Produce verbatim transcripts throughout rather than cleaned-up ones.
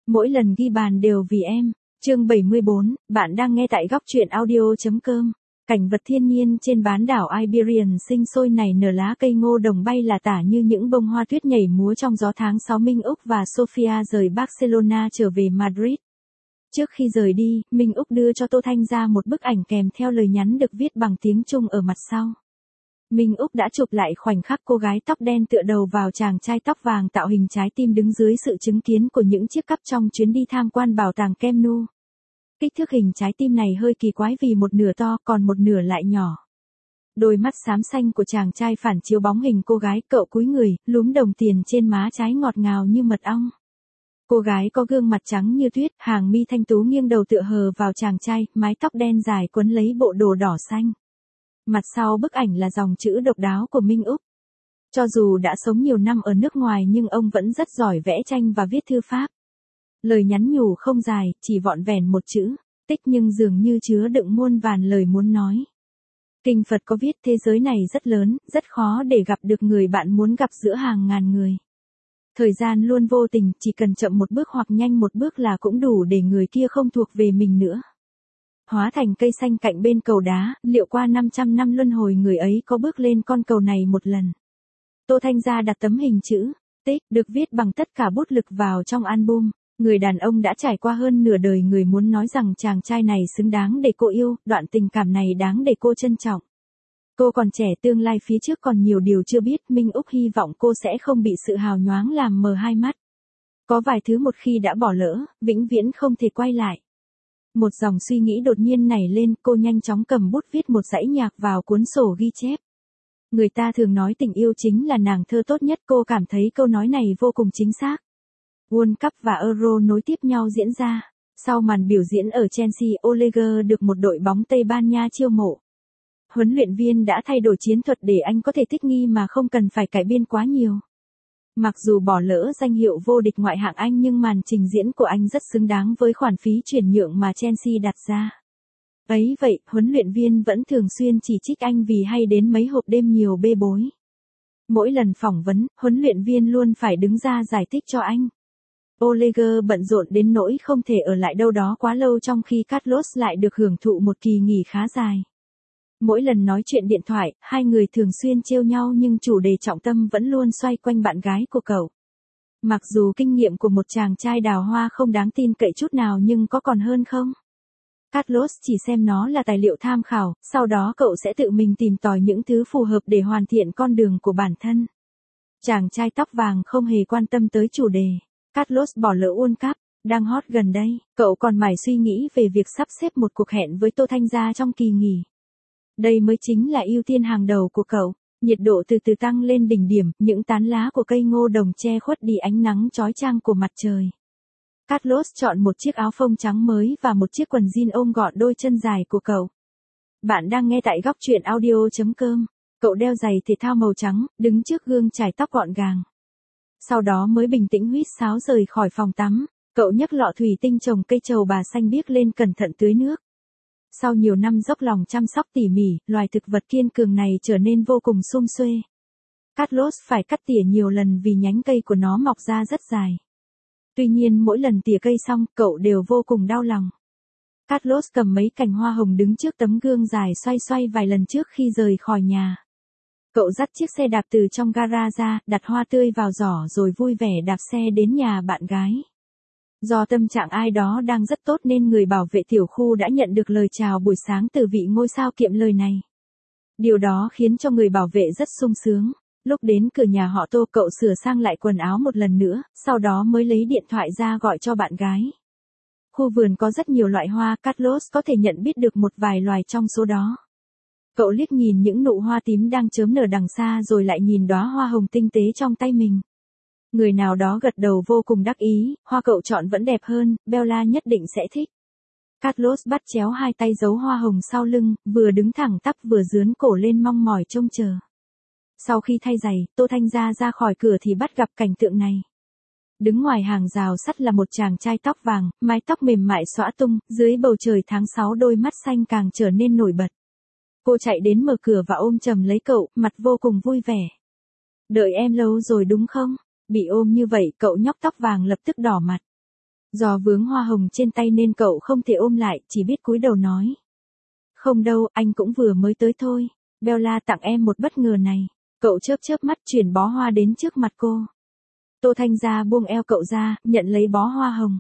Mỗi lần ghi bàn đều vì em. Chương bảy mươi bốn, bạn đang nghe tại góc truyện audio.com. Cảnh vật thiên nhiên trên bán đảo Iberian sinh sôi nảy nở, lá cây ngô đồng bay là tả như những bông hoa tuyết nhảy múa trong gió. Tháng sáu, Minh Úc và Sophia rời Barcelona trở về Madrid. Trước khi rời đi, Minh Úc đưa cho Tô Thanh Gia một bức ảnh kèm theo lời nhắn được viết bằng tiếng Trung ở mặt sau. Minh Úc đã chụp lại khoảnh khắc cô gái tóc đen tựa đầu vào chàng trai tóc vàng tạo hình trái tim đứng dưới sự chứng kiến của những chiếc cắp trong chuyến đi tham quan bảo tàng Camp Nou. Kích thước hình trái tim này hơi kỳ quái vì một nửa to còn một nửa lại nhỏ. Đôi mắt xám xanh của chàng trai phản chiếu bóng hình cô gái, cậu cúi người, lúm đồng tiền trên má trái ngọt ngào như mật ong. Cô gái có gương mặt trắng như tuyết, hàng mi thanh tú nghiêng đầu tựa hờ vào chàng trai, mái tóc đen dài quấn lấy bộ đồ đỏ xanh. Mặt sau bức ảnh là dòng chữ độc đáo của Minh Úc. Cho dù đã sống nhiều năm ở nước ngoài nhưng ông vẫn rất giỏi vẽ tranh và viết thư pháp. Lời nhắn nhủ không dài, chỉ vọn vẹn một chữ, tích, nhưng dường như chứa đựng muôn vàn lời muốn nói. Kinh Phật có viết thế giới này rất lớn, rất khó để gặp được người bạn muốn gặp giữa hàng ngàn người. Thời gian luôn vô tình, chỉ cần chậm một bước hoặc nhanh một bước là cũng đủ để người kia không thuộc về mình nữa. Hóa thành cây xanh cạnh bên cầu đá, liệu qua năm trăm năm luân hồi người ấy có bước lên con cầu này một lần. Tô Thanh Gia đặt tấm hình chữ tích được viết bằng tất cả bút lực vào trong album. Người đàn ông đã trải qua hơn nửa đời người muốn nói rằng chàng trai này xứng đáng để cô yêu, đoạn tình cảm này đáng để cô trân trọng. Cô còn trẻ, tương lai phía trước còn nhiều điều chưa biết. Minh Úc hy vọng cô sẽ không bị sự hào nhoáng làm mờ hai mắt. Có vài thứ một khi đã bỏ lỡ, vĩnh viễn không thể quay lại. Một dòng suy nghĩ đột nhiên nảy lên, cô nhanh chóng cầm bút viết một dãy nhạc vào cuốn sổ ghi chép. Người ta thường nói tình yêu chính là nàng thơ tốt nhất, cô cảm thấy câu nói này vô cùng chính xác. World Cup và Euro nối tiếp nhau diễn ra. Sau màn biểu diễn ở Chelsea, Oleger được một đội bóng Tây Ban Nha chiêu mộ. Huấn luyện viên đã thay đổi chiến thuật để anh có thể thích nghi mà không cần phải cải biên quá nhiều. Mặc dù bỏ lỡ danh hiệu vô địch ngoại hạng Anh nhưng màn trình diễn của anh rất xứng đáng với khoản phí chuyển nhượng mà Chelsea đặt ra. Ấy vậy, huấn luyện viên vẫn thường xuyên chỉ trích anh vì hay đến mấy hộp đêm nhiều bê bối. Mỗi lần phỏng vấn, huấn luyện viên luôn phải đứng ra giải thích cho anh. Oleger bận rộn đến nỗi không thể ở lại đâu đó quá lâu, trong khi Carlos lại được hưởng thụ một kỳ nghỉ khá dài. Mỗi lần nói chuyện điện thoại, hai người thường xuyên trêu nhau nhưng chủ đề trọng tâm vẫn luôn xoay quanh bạn gái của cậu. Mặc dù kinh nghiệm của một chàng trai đào hoa không đáng tin cậy chút nào nhưng có còn hơn không? Carlos chỉ xem nó là tài liệu tham khảo, sau đó cậu sẽ tự mình tìm tòi những thứ phù hợp để hoàn thiện con đường của bản thân. Chàng trai tóc vàng không hề quan tâm tới chủ đề. Carlos bỏ lỡ World Cup, đang hot gần đây, cậu còn mải suy nghĩ về việc sắp xếp một cuộc hẹn với Tô Thanh Gia trong kỳ nghỉ. Đây mới chính là ưu tiên hàng đầu của cậu. Nhiệt độ từ từ tăng lên đỉnh điểm, những tán lá của cây ngô đồng che khuất đi ánh nắng chói chang của mặt trời. Carlos chọn một chiếc áo phông trắng mới và một chiếc quần jean ôm gọn đôi chân dài của cậu. Bạn đang nghe tại góc truyện audio.com. Cậu đeo giày thể thao màu trắng, đứng trước gương chải tóc gọn gàng. Sau đó mới bình tĩnh huýt sáo rời khỏi phòng tắm, cậu nhấc lọ thủy tinh trồng cây trầu bà xanh biếc lên cẩn thận tưới nước. Sau nhiều năm dốc lòng chăm sóc tỉ mỉ, loài thực vật kiên cường này trở nên vô cùng sum suê. Carlos phải cắt tỉa nhiều lần vì nhánh cây của nó mọc ra rất dài. Tuy nhiên mỗi lần tỉa cây xong, cậu đều vô cùng đau lòng. Carlos cầm mấy cành hoa hồng đứng trước tấm gương dài xoay xoay vài lần trước khi rời khỏi nhà. Cậu dắt chiếc xe đạp từ trong gara ra, đặt hoa tươi vào giỏ rồi vui vẻ đạp xe đến nhà bạn gái. Do tâm trạng ai đó đang rất tốt nên người bảo vệ tiểu khu đã nhận được lời chào buổi sáng từ vị ngôi sao kiệm lời này. Điều đó khiến cho người bảo vệ rất sung sướng. Lúc đến cửa nhà họ Tô, cậu sửa sang lại quần áo một lần nữa, sau đó mới lấy điện thoại ra gọi cho bạn gái. Khu vườn có rất nhiều loại hoa, Carlos có thể nhận biết được một vài loài trong số đó. Cậu liếc nhìn những nụ hoa tím đang chớm nở đằng xa rồi lại nhìn đóa hoa hồng tinh tế trong tay mình. Người nào đó gật đầu vô cùng đắc ý, hoa cậu chọn vẫn đẹp hơn, Bella nhất định sẽ thích. Carlos bắt chéo hai tay giấu hoa hồng sau lưng, vừa đứng thẳng tắp vừa dướn cổ lên mong mỏi trông chờ. Sau khi thay giày, Tô Thanh Gia ra khỏi cửa thì bắt gặp cảnh tượng này. Đứng ngoài hàng rào sắt là một chàng trai tóc vàng, mái tóc mềm mại xõa tung, dưới bầu trời tháng sáu đôi mắt xanh càng trở nên nổi bật. Cô chạy đến mở cửa và ôm chầm lấy cậu, mặt vô cùng vui vẻ. Đợi em lâu rồi đúng không? Bị ôm như vậy, cậu nhóc tóc vàng lập tức đỏ mặt. Do vướng hoa hồng trên tay nên cậu không thể ôm lại, chỉ biết cúi đầu nói. Không đâu, anh cũng vừa mới tới thôi. Bella tặng em một bất ngờ này. Cậu chớp chớp mắt chuyển bó hoa đến trước mặt cô. Tô Thanh Gia buông eo cậu ra, nhận lấy bó hoa hồng.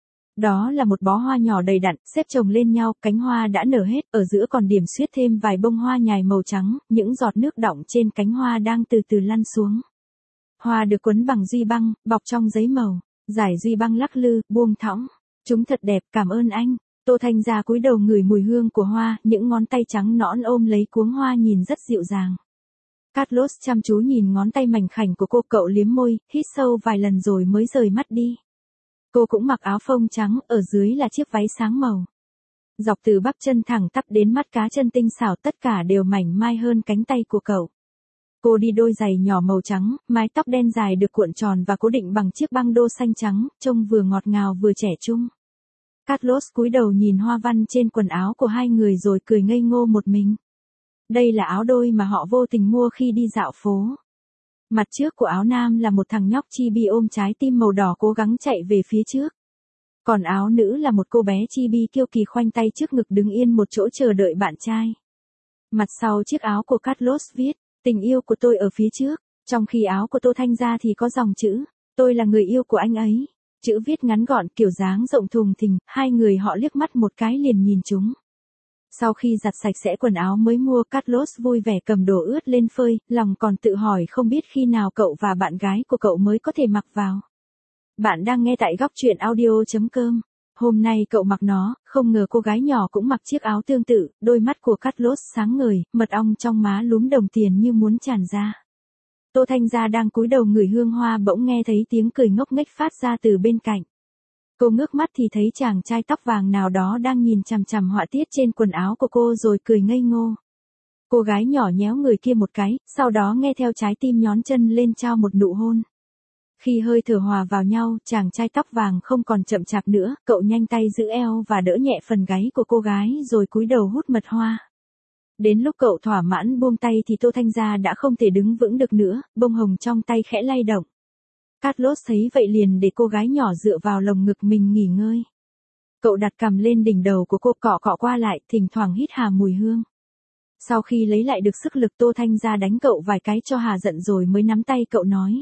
Đó là một bó hoa nhỏ đầy đặn, xếp chồng lên nhau, cánh hoa đã nở hết, ở giữa còn điểm xuyết thêm vài bông hoa nhài màu trắng, những giọt nước đọng trên cánh hoa đang từ từ lăn xuống. Hoa được quấn bằng duy băng, bọc trong giấy màu, giải duy băng lắc lư, buông thõng. Chúng thật đẹp, cảm ơn anh. Tô Thanh Gia cúi đầu ngửi mùi hương của hoa, những ngón tay trắng nõn ôm lấy cuống hoa nhìn rất dịu dàng. Carlos chăm chú nhìn ngón tay mảnh khảnh của cô, cậu liếm môi, hít sâu vài lần rồi mới rời mắt đi. Cô cũng mặc áo phông trắng, ở dưới là chiếc váy sáng màu. Dọc từ bắp chân thẳng tắp đến mắt cá chân tinh xảo, tất cả đều mảnh mai hơn cánh tay của cậu. Cô đi đôi giày nhỏ màu trắng, mái tóc đen dài được cuộn tròn và cố định bằng chiếc băng đô xanh trắng, trông vừa ngọt ngào vừa trẻ trung. Carlos cúi đầu nhìn hoa văn trên quần áo của hai người rồi cười ngây ngô một mình. Đây là áo đôi mà họ vô tình mua khi đi dạo phố. Mặt trước của áo nam là một thằng nhóc chibi ôm trái tim màu đỏ cố gắng chạy về phía trước. Còn áo nữ là một cô bé chibi kiêu kỳ khoanh tay trước ngực đứng yên một chỗ chờ đợi bạn trai. Mặt sau chiếc áo của Carlos viết, tình yêu của tôi ở phía trước, trong khi áo của Tô Thanh Gia thì có dòng chữ, tôi là người yêu của anh ấy. Chữ viết ngắn gọn kiểu dáng rộng thùng thình, hai người họ liếc mắt một cái liền nhìn chúng. Sau khi giặt sạch sẽ quần áo mới mua, Carlos vui vẻ cầm đồ ướt lên phơi, lòng còn tự hỏi không biết khi nào cậu và bạn gái của cậu mới có thể mặc vào. Bạn đang nghe tại góc truyện audio.com. Hôm nay cậu mặc nó, không ngờ cô gái nhỏ cũng mặc chiếc áo tương tự, đôi mắt của Carlos sáng ngời, mật ong trong má lúm đồng tiền như muốn tràn ra. Tô Thanh Gia đang cúi đầu ngửi hương hoa bỗng nghe thấy tiếng cười ngốc nghếch phát ra từ bên cạnh. Cô ngước mắt thì thấy chàng trai tóc vàng nào đó đang nhìn chằm chằm họa tiết trên quần áo của cô rồi cười ngây ngô. Cô gái nhỏ nhéo người kia một cái, sau đó nghe theo trái tim nhón chân lên trao một nụ hôn. Khi hơi thở hòa vào nhau, chàng trai tóc vàng không còn chậm chạp nữa, cậu nhanh tay giữ eo và đỡ nhẹ phần gáy của cô gái rồi cúi đầu hút mật hoa. Đến lúc cậu thỏa mãn buông tay thì Tô Thanh Gia đã không thể đứng vững được nữa, bông hồng trong tay khẽ lay động. Carlos thấy vậy liền để cô gái nhỏ dựa vào lồng ngực mình nghỉ ngơi. Cậu đặt cằm lên đỉnh đầu của cô, cọ cọ qua lại, thỉnh thoảng hít hà mùi hương. Sau khi lấy lại được sức lực, Tô Thanh Gia đánh cậu vài cái cho hà giận rồi mới nắm tay cậu nói.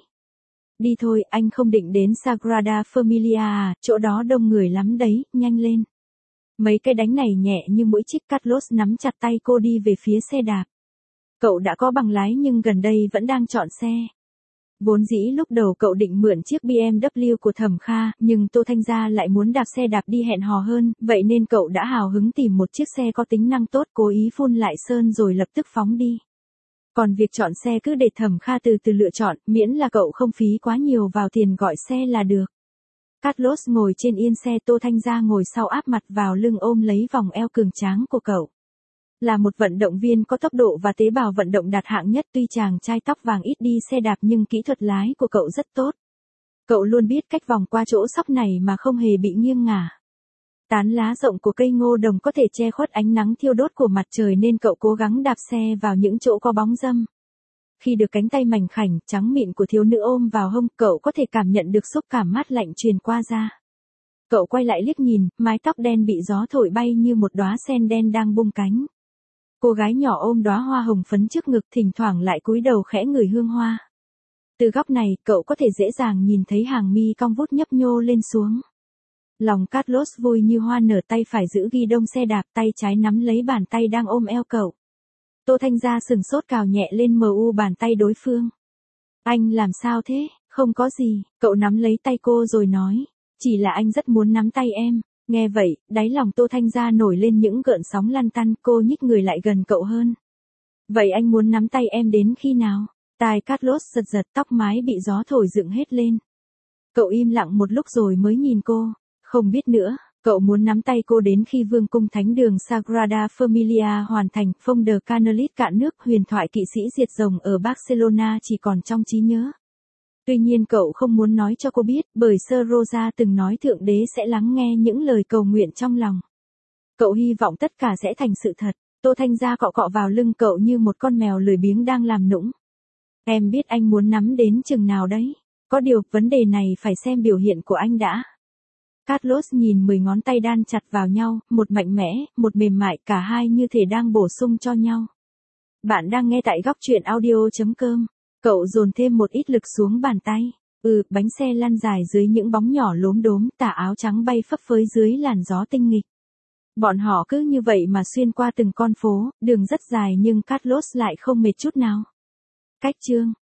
Đi thôi, anh không định đến Sagrada Familia à, chỗ đó đông người lắm đấy, nhanh lên. Mấy cái đánh này nhẹ như mũi chích. Carlos nắm chặt tay cô đi về phía xe đạp. Cậu đã có bằng lái nhưng gần đây vẫn đang chọn xe. Vốn dĩ lúc đầu cậu định mượn chiếc bê em vê của Thẩm Kha, nhưng Tô Thanh Gia lại muốn đạp xe đạp đi hẹn hò hơn, vậy nên cậu đã hào hứng tìm một chiếc xe có tính năng tốt, cố ý phun lại sơn rồi lập tức phóng đi. Còn việc chọn xe cứ để Thẩm Kha từ từ lựa chọn, miễn là cậu không phí quá nhiều vào tiền gọi xe là được. Carlos ngồi trên yên xe, Tô Thanh Gia ngồi sau áp mặt vào lưng ôm lấy vòng eo cường tráng của cậu. Là một vận động viên có tốc độ và tế bào vận động đạt hạng nhất, tuy chàng trai tóc vàng ít đi xe đạp nhưng kỹ thuật lái của cậu rất tốt. Cậu luôn biết cách vòng qua chỗ sóc này mà không hề bị nghiêng ngả. Tán lá rộng của cây ngô đồng có thể che khuất ánh nắng thiêu đốt của mặt trời nên cậu cố gắng đạp xe vào những chỗ có bóng râm. Khi được cánh tay mảnh khảnh, trắng mịn của thiếu nữ ôm vào hông, cậu có thể cảm nhận được xúc cảm mát lạnh truyền qua da. Cậu quay lại liếc nhìn, mái tóc đen bị gió thổi bay như một đóa sen đen đang bung cánh. Cô gái nhỏ ôm đóa hoa hồng phấn trước ngực, thỉnh thoảng lại cúi đầu khẽ ngửi hương hoa. Từ góc này, cậu có thể dễ dàng nhìn thấy hàng mi cong vút nhấp nhô lên xuống. Lòng Carlos vui như hoa nở, tay phải giữ ghi đông xe đạp, tay trái nắm lấy bàn tay đang ôm eo cậu. Tô Thanh Gia sừng sốt cào nhẹ lên mờ u bàn tay đối phương. Anh làm sao thế? Không có gì, cậu nắm lấy tay cô rồi nói. Chỉ là anh rất muốn nắm tay em. Nghe vậy, đáy lòng Tô Thanh Gia nổi lên những gợn sóng lăn tăn, cô nhích người lại gần cậu hơn. Vậy anh muốn nắm tay em đến khi nào? Tai Carlos giật giật, tóc mái bị gió thổi dựng hết lên. Cậu im lặng một lúc rồi mới nhìn cô. Không biết nữa, cậu muốn nắm tay cô đến khi vương cung thánh đường Sagrada Familia hoàn thành, Phong de Canalit cạn nước, huyền thoại kỵ sĩ diệt rồng ở Barcelona chỉ còn trong trí nhớ. Tuy nhiên cậu không muốn nói cho cô biết, bởi Sơ Rosa từng nói Thượng Đế sẽ lắng nghe những lời cầu nguyện trong lòng. Cậu hy vọng tất cả sẽ thành sự thật. Tô Thanh Gia cọ cọ vào lưng cậu như một con mèo lười biếng đang làm nũng. Em biết anh muốn nắm đến chừng nào đấy. Có điều, vấn đề này phải xem biểu hiện của anh đã. Carlos nhìn mười ngón tay đan chặt vào nhau, một mạnh mẽ, một mềm mại, cả hai như thể đang bổ sung cho nhau. Bạn đang nghe tại góc truyện audio.com. Cậu dồn thêm một ít lực xuống bàn tay. Ừ, bánh xe lăn dài dưới những bóng nhỏ lốm đốm, tà áo trắng bay phấp phới dưới làn gió tinh nghịch. Bọn họ cứ như vậy mà xuyên qua từng con phố, đường rất dài nhưng Carlos lại không mệt chút nào. Cách chương